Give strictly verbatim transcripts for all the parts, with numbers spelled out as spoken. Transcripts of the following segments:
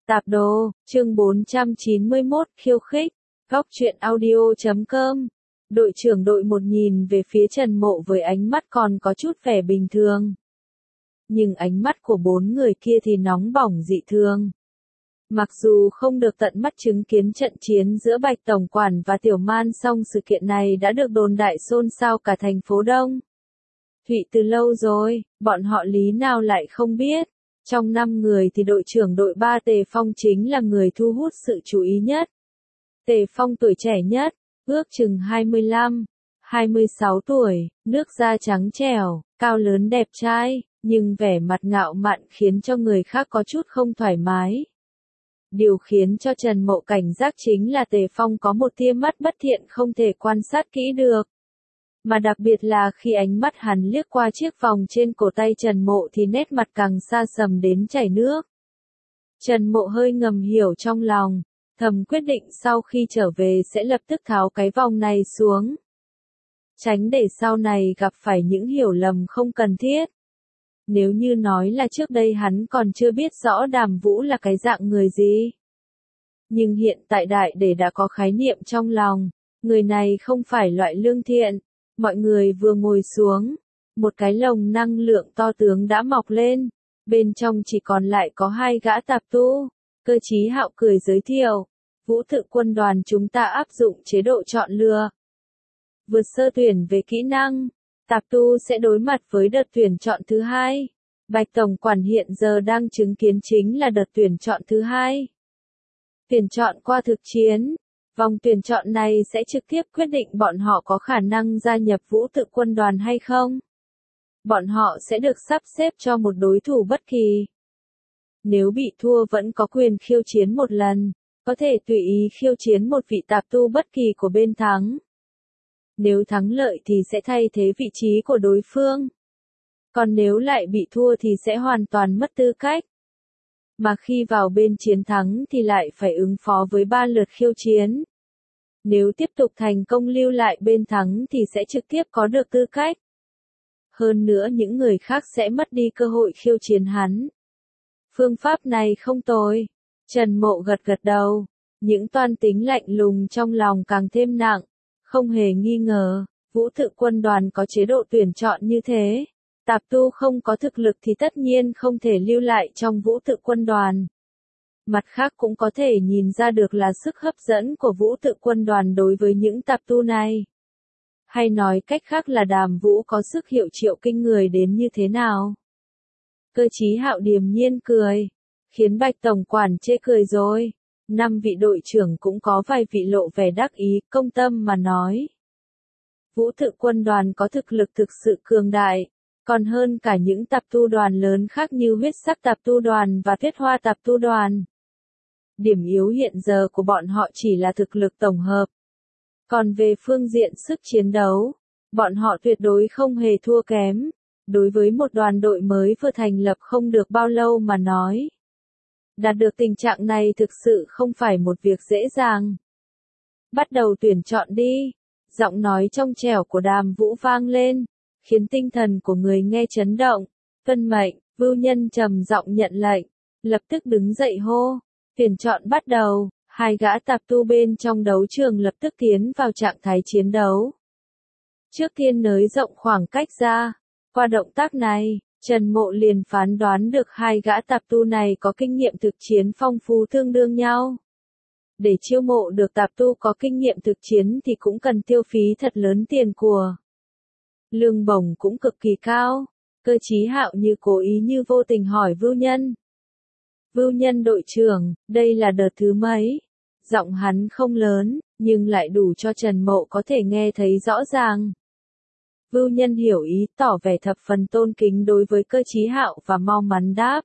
Tạp đồ, chương bốn trăm chín mươi mốt, khiêu khích, góc truyện audio chấm com. Đội trưởng đội một nhìn về phía Trần Mộ với ánh mắt còn có chút vẻ bình thường. Nhưng ánh mắt của bốn người kia thì nóng bỏng dị thường. Mặc dù không được tận mắt chứng kiến trận chiến giữa Bạch Tổng Quản và Tiểu Man, song sự kiện này đã được đồn đại xôn xao cả thành phố Đông Thụy từ lâu rồi, bọn họ lý nào lại không biết. Trong năm người thì đội trưởng đội ba Tề Phong chính là người thu hút sự chú ý nhất. Tề Phong tuổi trẻ nhất, ước chừng hai mươi lăm, hai mươi sáu tuổi, nước da trắng trẻo, cao lớn đẹp trai, nhưng vẻ mặt ngạo mạn khiến cho người khác có chút không thoải mái. Điều khiến cho Trần Mộ cảnh giác chính là Tề Phong có một tia mắt bất thiện không thể quan sát kỹ được. Mà đặc biệt là khi ánh mắt hắn liếc qua chiếc vòng trên cổ tay Trần Mộ thì nét mặt càng xa sầm đến chảy nước. Trần Mộ hơi ngầm hiểu trong lòng, thầm quyết định sau khi trở về sẽ lập tức tháo cái vòng này xuống. Tránh để sau này gặp phải những hiểu lầm không cần thiết. Nếu như nói là trước đây hắn còn chưa biết rõ Đàm Vũ là cái dạng người gì. Nhưng hiện tại đại để đã có khái niệm trong lòng, người này không phải loại lương thiện. Mọi người vừa ngồi xuống, một cái lồng năng lượng to tướng đã mọc lên, bên trong chỉ còn lại có hai gã tạp tu. Cơ Chí Hạo cười giới thiệu, Vũ Tự Quân đoàn chúng ta áp dụng chế độ chọn lựa. Vượt sơ tuyển về kỹ năng, tạp tu sẽ đối mặt với đợt tuyển chọn thứ hai. Bạch Tổng Quản hiện giờ đang chứng kiến chính là đợt tuyển chọn thứ hai. Tuyển chọn qua thực chiến. Vòng tuyển chọn này sẽ trực tiếp quyết định bọn họ có khả năng gia nhập Vũ Tự Quân đoàn hay không. Bọn họ sẽ được sắp xếp cho một đối thủ bất kỳ. Nếu bị thua vẫn có quyền khiêu chiến một lần, có thể tùy ý khiêu chiến một vị tạp tu bất kỳ của bên thắng. Nếu thắng lợi thì sẽ thay thế vị trí của đối phương. Còn nếu lại bị thua thì sẽ hoàn toàn mất tư cách. Mà khi vào bên chiến thắng thì lại phải ứng phó với ba lượt khiêu chiến. Nếu tiếp tục thành công lưu lại bên thắng thì sẽ trực tiếp có được tư cách. Hơn nữa những người khác sẽ mất đi cơ hội khiêu chiến hắn. Phương pháp này không tồi. Trần Mộ gật gật đầu. Những toan tính lạnh lùng trong lòng càng thêm nặng. Không hề nghi ngờ, Vũ Tự Quân đoàn có chế độ tuyển chọn như thế. Tạp tu không có thực lực thì tất nhiên không thể lưu lại trong Vũ Tự Quân đoàn. Mặt khác cũng có thể nhìn ra được là sức hấp dẫn của Vũ Tự Quân đoàn đối với những tạp tu này. Hay nói cách khác là Đàm Vũ có sức hiệu triệu kinh người đến như thế nào. Cơ Chí Hạo điềm nhiên cười, khiến Bạch Tổng Quản chê cười rồi. Năm vị đội trưởng cũng có vài vị lộ vẻ đắc ý, công tâm mà nói. Vũ Tự Quân đoàn có thực lực thực sự cường đại. Còn hơn cả những tạp tu đoàn lớn khác như Huyết Sắc Tạp Tu Đoàn và Tuyết Hoa Tạp Tu Đoàn. Điểm yếu hiện giờ của bọn họ chỉ là thực lực tổng hợp. Còn về phương diện sức chiến đấu, bọn họ tuyệt đối không hề thua kém. Đối với một đoàn đội mới vừa thành lập không được bao lâu mà nói. Đạt được tình trạng này thực sự không phải một việc dễ dàng. Bắt đầu tuyển chọn đi. Giọng nói trong trẻo của Đàm Vũ vang lên, khiến tinh thần của người nghe chấn động. Tuân mệnh, Vưu Nhân trầm giọng nhận lệnh, lập tức đứng dậy hô. Tuyển chọn bắt đầu, hai gã tạp tu bên trong đấu trường lập tức tiến vào trạng thái chiến đấu. Trước tiên nới rộng khoảng cách ra, qua động tác này, Trần Mộ liền phán đoán được hai gã tạp tu này có kinh nghiệm thực chiến phong phú tương đương nhau. Để chiêu mộ được tạp tu có kinh nghiệm thực chiến thì cũng cần tiêu phí thật lớn tiền của. Lương bổng cũng cực kỳ cao. Cơ Chí Hạo như cố ý như vô tình hỏi Vưu Nhân. Vưu Nhân đội trưởng, đây là đợt thứ mấy? Giọng hắn không lớn, nhưng lại đủ cho Trần Mộ có thể nghe thấy rõ ràng. Vưu Nhân hiểu ý, tỏ vẻ thập phần tôn kính đối với Cơ Chí Hạo và mau mắn đáp.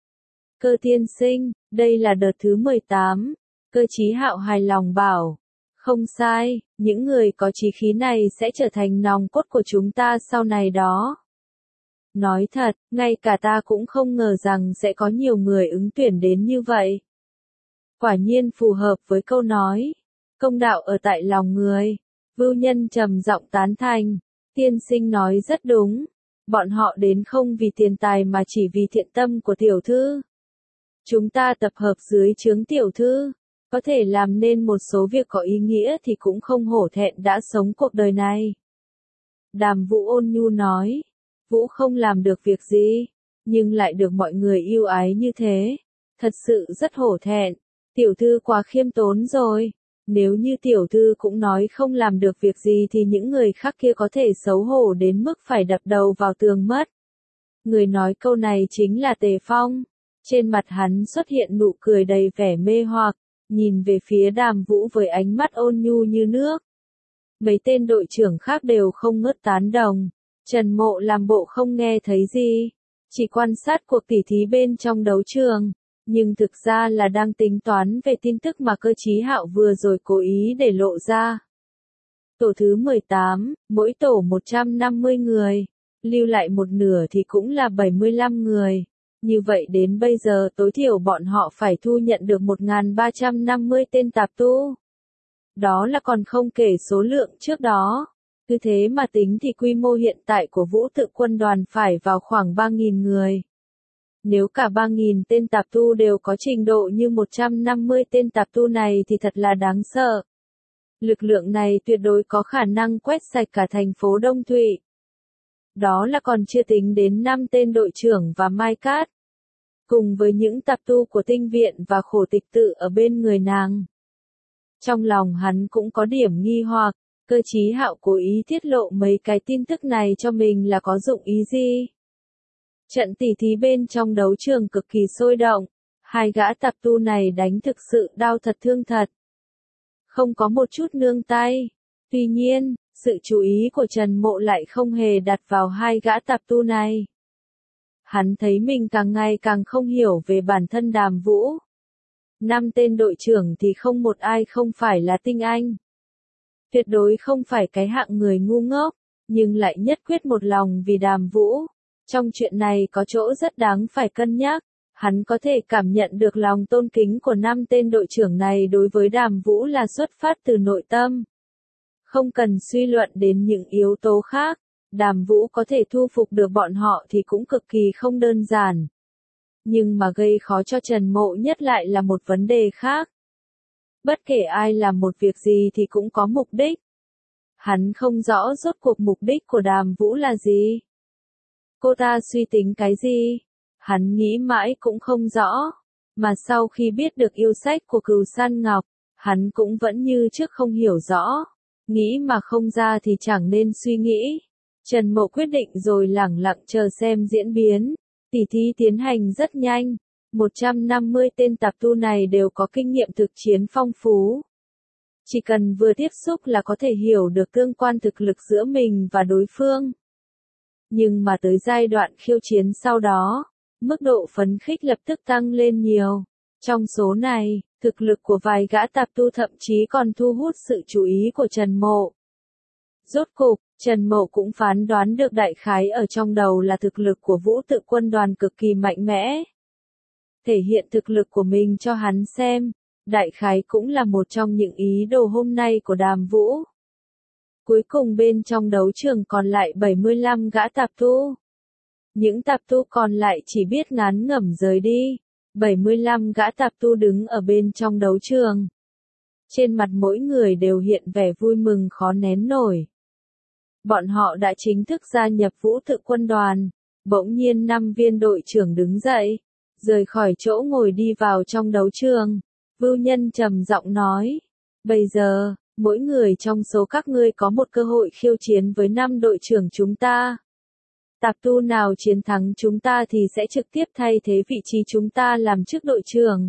Cơ tiên sinh, đây là đợt thứ mười tám. Cơ Chí Hạo hài lòng bảo. Không sai, những người có chí khí này sẽ trở thành nòng cốt của chúng ta sau này đó. Nói thật, ngay cả ta cũng không ngờ rằng sẽ có nhiều người ứng tuyển đến như vậy. Quả nhiên phù hợp với câu nói. Công đạo ở tại lòng người. Vưu Nhân trầm giọng tán thành. Tiên sinh nói rất đúng. Bọn họ đến không vì tiền tài mà chỉ vì thiện tâm của tiểu thư. Chúng ta tập hợp dưới trướng tiểu thư, có thể làm nên một số việc có ý nghĩa thì cũng không hổ thẹn đã sống cuộc đời này. Đàm Vũ ôn nhu nói, Vũ không làm được việc gì, nhưng lại được mọi người yêu ái như thế, thật sự rất hổ thẹn, tiểu thư quá khiêm tốn rồi, nếu như tiểu thư cũng nói không làm được việc gì thì những người khác kia có thể xấu hổ đến mức phải đập đầu vào tường mất. Người nói câu này chính là Tề Phong, trên mặt hắn xuất hiện nụ cười đầy vẻ mê hoặc, nhìn về phía Đàm Vũ với ánh mắt ôn nhu như nước. Mấy tên đội trưởng khác đều không ngớt tán đồng, Trần Mộ làm bộ không nghe thấy gì, chỉ quan sát cuộc tỉ thí bên trong đấu trường, nhưng thực ra là đang tính toán về tin tức mà Cơ Chí Hạo vừa rồi cố ý để lộ ra. Tổ thứ mười tám, mỗi tổ một trăm năm mươi người, lưu lại một nửa thì cũng là bảy mươi lăm người. Như vậy đến bây giờ tối thiểu bọn họ phải thu nhận được một nghìn ba trăm năm mươi tên tạp tu. Đó là còn không kể số lượng trước đó. Cứ thế mà tính thì quy mô hiện tại của Vũ Tự Quân đoàn phải vào khoảng ba nghìn người. Nếu cả ba nghìn tên tạp tu đều có trình độ như một trăm năm mươi tên tạp tu này thì thật là đáng sợ. Lực lượng này tuyệt đối có khả năng quét sạch cả thành phố Đông Thụy. Đó là còn chưa tính đến năm tên đội trưởng và Mai Cát. Cùng với những tạp tu của tinh viện và khổ tịch tự ở bên người nàng. Trong lòng hắn cũng có điểm nghi hoặc, Cơ Chí Hạo cố ý tiết lộ mấy cái tin tức này cho mình là có dụng ý gì? Trận tỉ thí bên trong đấu trường cực kỳ sôi động, hai gã tạp tu này đánh thực sự đau thật thương thật. Không có một chút nương tay. Tuy nhiên, sự chú ý của Trần Mộ lại không hề đặt vào hai gã tạp tu này. Hắn thấy mình càng ngày càng không hiểu về bản thân Đàm Vũ. Năm tên đội trưởng thì không một ai không phải là tinh anh. Tuyệt đối không phải cái hạng người ngu ngốc, nhưng lại nhất quyết một lòng vì Đàm Vũ. Trong chuyện này có chỗ rất đáng phải cân nhắc, hắn có thể cảm nhận được lòng tôn kính của năm tên đội trưởng này đối với Đàm Vũ là xuất phát từ nội tâm. Không cần suy luận đến những yếu tố khác, Đàm Vũ có thể thu phục được bọn họ thì cũng cực kỳ không đơn giản. Nhưng mà gây khó cho Trần Mộ nhất lại là một vấn đề khác. Bất kể ai làm một việc gì thì cũng có mục đích. Hắn không rõ rốt cuộc mục đích của Đàm Vũ là gì. Cô ta suy tính cái gì? Hắn nghĩ mãi cũng không rõ. Mà sau khi biết được yêu sách của Cửu San Ngọc, hắn cũng vẫn như trước không hiểu rõ. Nghĩ mà không ra thì chẳng nên suy nghĩ. Trần Mộ quyết định rồi lẳng lặng chờ xem diễn biến. Tỉ thí tiến hành rất nhanh. một trăm năm mươi tên tạp tu này đều có kinh nghiệm thực chiến phong phú. Chỉ cần vừa tiếp xúc là có thể hiểu được tương quan thực lực giữa mình và đối phương. Nhưng mà tới giai đoạn khiêu chiến sau đó, mức độ phấn khích lập tức tăng lên nhiều. Trong số này, thực lực của vài gã tạp tu thậm chí còn thu hút sự chú ý của Trần Mộ. Rốt cục, Trần Mộ cũng phán đoán được đại khái ở trong đầu là thực lực của Vũ Tự Quân đoàn cực kỳ mạnh mẽ. Thể hiện thực lực của mình cho hắn xem, đại khái cũng là một trong những ý đồ hôm nay của Đàm Vũ. Cuối cùng bên trong đấu trường còn lại bảy mươi lăm gã tạp tu. Những tạp tu còn lại chỉ biết ngán ngẩm rời đi. bảy mươi lăm gã tạp tu đứng ở bên trong đấu trường. Trên mặt mỗi người đều hiện vẻ vui mừng khó nén nổi. Bọn họ đã chính thức gia nhập Vũ Tự Quân đoàn. Bỗng nhiên năm viên đội trưởng đứng dậy, rời khỏi chỗ ngồi đi vào trong đấu trường. Vưu Nhân trầm giọng nói, bây giờ, mỗi người trong số các ngươi có một cơ hội khiêu chiến với năm đội trưởng chúng ta. Tạp tu nào chiến thắng chúng ta thì sẽ trực tiếp thay thế vị trí chúng ta làm chức đội trưởng.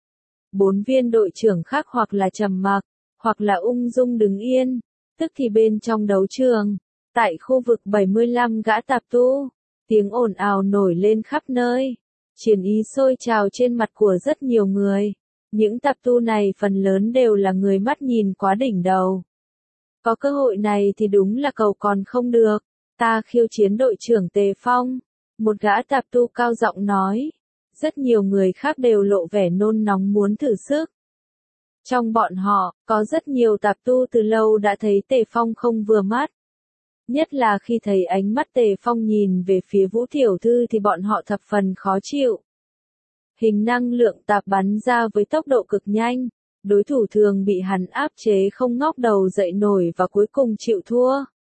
Bốn viên đội trưởng khác hoặc là trầm mặc, hoặc là ung dung đứng yên, tức thì bên trong đấu trường, tại khu vực bảy mươi lăm gã tạp tu, tiếng ồn ào nổi lên khắp nơi, chiến ý sôi trào trên mặt của rất nhiều người. Những tạp tu này phần lớn đều là người mắt nhìn quá đỉnh đầu. Có cơ hội này thì đúng là cầu còn không được. Ta khiêu chiến đội trưởng Tề Phong. Một gã tạp tu cao giọng nói. Rất nhiều người khác đều lộ vẻ nôn nóng muốn thử sức. Trong bọn họ, có rất nhiều tạp tu từ lâu đã thấy Tề Phong không vừa mắt. Nhất là khi thấy ánh mắt Tề Phong nhìn về phía Vũ Tiểu Thư thì bọn họ thập phần khó chịu. Hình năng lượng tạp bắn ra với tốc độ cực nhanh, đối thủ thường bị hắn áp chế không ngóc đầu dậy nổi và cuối cùng chịu thua.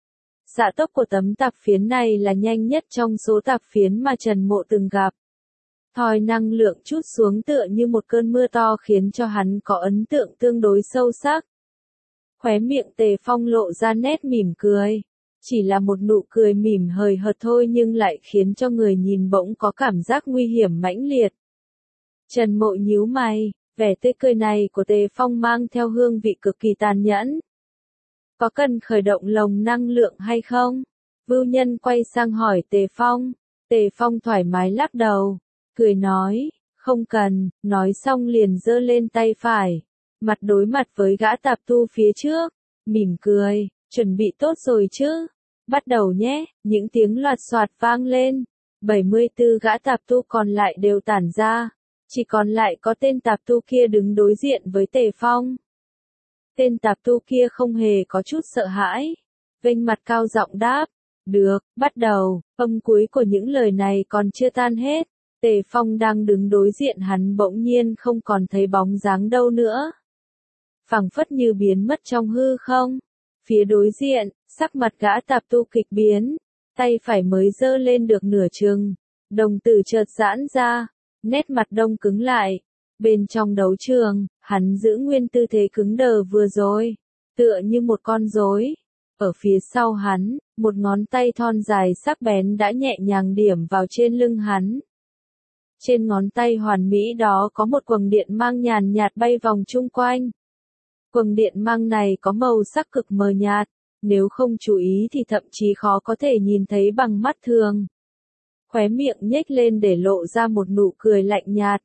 Xạ tốc của tấm tạp phiến này là nhanh nhất trong số tạp phiến mà Trần Mộ từng gặp. Thoi năng lượng trút xuống tựa như một cơn mưa to khiến cho hắn có ấn tượng tương đối sâu sắc. Khóe miệng Tề Phong lộ ra nét mỉm cười. Chỉ là một nụ cười mỉm hời hợt thôi nhưng lại khiến cho người nhìn bỗng có cảm giác nguy hiểm mãnh liệt. Trần Mộ nhíu mày, vẻ tươi cười này của Tề Phong mang theo hương vị cực kỳ tàn nhẫn. Có cần khởi động lồng năng lượng hay không? Vưu Nhân quay sang hỏi Tề Phong. Tề Phong thoải mái lắc đầu, cười nói, không cần, nói xong liền giơ lên tay phải, mặt đối mặt với gã tạp tu phía trước, mỉm cười, chuẩn bị tốt rồi chứ? Bắt đầu nhé, những tiếng loạt soạt vang lên, bảy mươi tư gã tạp tu còn lại đều tản ra, chỉ còn lại có tên tạp tu kia đứng đối diện với Tề Phong. Tên tạp tu kia không hề có chút sợ hãi, vênh mặt cao giọng đáp, được, bắt đầu. Âm cuối của những lời này còn chưa tan hết, Tề Phong đang đứng đối diện hắn bỗng nhiên không còn thấy bóng dáng đâu nữa. Phảng phất như biến mất trong hư không. Phía đối diện, sắc mặt gã tạp tu kịch biến, tay phải mới giơ lên được nửa chừng, đồng tử chợt giãn ra, nét mặt đông cứng lại. Bên trong đấu trường, hắn giữ nguyên tư thế cứng đờ vừa rồi, tựa như một con rối. Ở phía sau hắn, một ngón tay thon dài sắc bén đã nhẹ nhàng điểm vào trên lưng hắn. Trên ngón tay hoàn mỹ đó có một quầng điện mang nhàn nhạt bay vòng chung quanh. Quầng điện mang này có màu sắc cực mờ nhạt, nếu không chú ý thì thậm chí khó có thể nhìn thấy bằng mắt thường. Khóe miệng nhếch lên để lộ ra một nụ cười lạnh nhạt.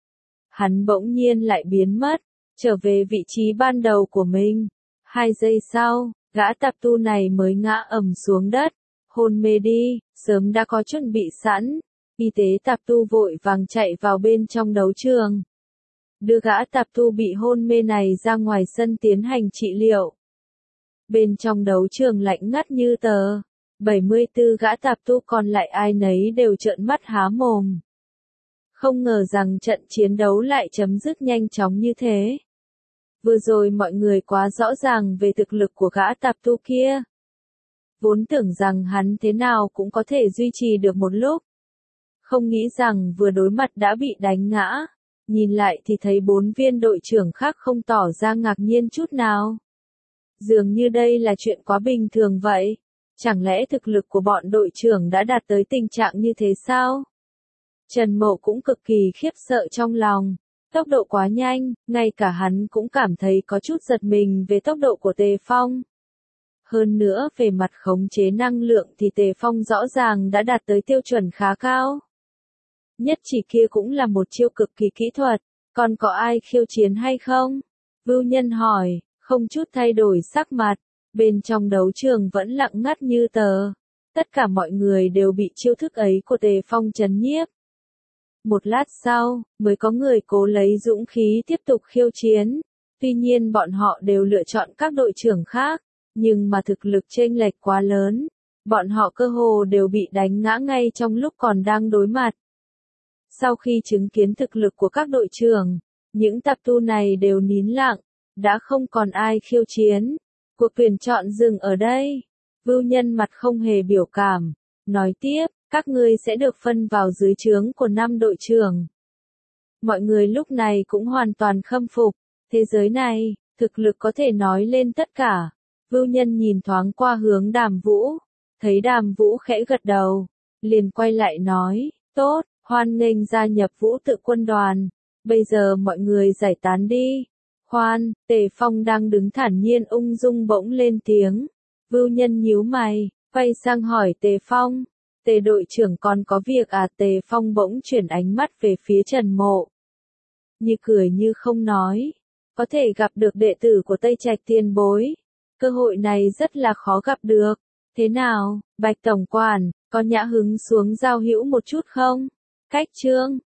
Hắn bỗng nhiên lại biến mất, trở về vị trí ban đầu của mình. Hai giây sau, gã tạp tu này mới ngã ầm xuống đất, hôn mê đi, sớm đã có chuẩn bị sẵn. Y tế tạp tu vội vàng chạy vào bên trong đấu trường, đưa gã tạp tu bị hôn mê này ra ngoài sân tiến hành trị liệu. Bên trong đấu trường lạnh ngắt như tờ, bảy mươi tư gã tạp tu còn lại ai nấy đều trợn mắt há mồm. Không ngờ rằng trận chiến đấu lại chấm dứt nhanh chóng như thế. Vừa rồi mọi người quá rõ ràng về thực lực của gã tạp tu kia. Vốn tưởng rằng hắn thế nào cũng có thể duy trì được một lúc. Không nghĩ rằng vừa đối mặt đã bị đánh ngã. Nhìn lại thì thấy bốn viên đội trưởng khác không tỏ ra ngạc nhiên chút nào. Dường như đây là chuyện quá bình thường vậy. Chẳng lẽ thực lực của bọn đội trưởng đã đạt tới tình trạng như thế sao? Trần Mộ cũng cực kỳ khiếp sợ trong lòng. Tốc độ quá nhanh, ngay cả hắn cũng cảm thấy có chút giật mình về tốc độ của Tề Phong. Hơn nữa về mặt khống chế năng lượng thì Tề Phong rõ ràng đã đạt tới tiêu chuẩn khá cao. Nhất chỉ kia cũng là một chiêu cực kỳ kỹ thuật, còn có ai khiêu chiến hay không? Vưu Nhân hỏi, không chút thay đổi sắc mặt, bên trong đấu trường vẫn lặng ngắt như tờ. Tất cả mọi người đều bị chiêu thức ấy của Tề Phong trấn nhiếp. Một lát sau, mới có người cố lấy dũng khí tiếp tục khiêu chiến. Tuy nhiên bọn họ đều lựa chọn các đội trưởng khác, nhưng mà thực lực chênh lệch quá lớn. Bọn họ cơ hồ đều bị đánh ngã ngay trong lúc còn đang đối mặt. Sau khi chứng kiến thực lực của các đội trưởng, những tạp tu này đều nín lặng, đã không còn ai khiêu chiến. Cuộc tuyển chọn dừng ở đây. Vưu Nhân mặt không hề biểu cảm, nói tiếp, các ngươi sẽ được phân vào dưới trướng của năm đội trưởng. Mọi người lúc này cũng hoàn toàn khâm phục, thế giới này, thực lực có thể nói lên tất cả. Vưu Nhân nhìn thoáng qua hướng Đàm Vũ, thấy Đàm Vũ khẽ gật đầu, liền quay lại nói, tốt, hoan nghênh gia nhập Vũ Tự quân đoàn, bây giờ mọi người giải tán đi. Khoan, Tề Phong đang đứng thản nhiên ung dung bỗng lên tiếng. Vưu Nhân nhíu mày, quay sang hỏi Tề Phong, Tề đội trưởng còn có việc à? Tề Phong bỗng chuyển ánh mắt về phía Trần Mộ. Như cười như không nói, có thể gặp được đệ tử của Tây Trạch tiền bối. Cơ hội này rất là khó gặp được. Thế nào, Bạch Tổng Quản, có nhã hứng xuống giao hữu một chút không? Cách chương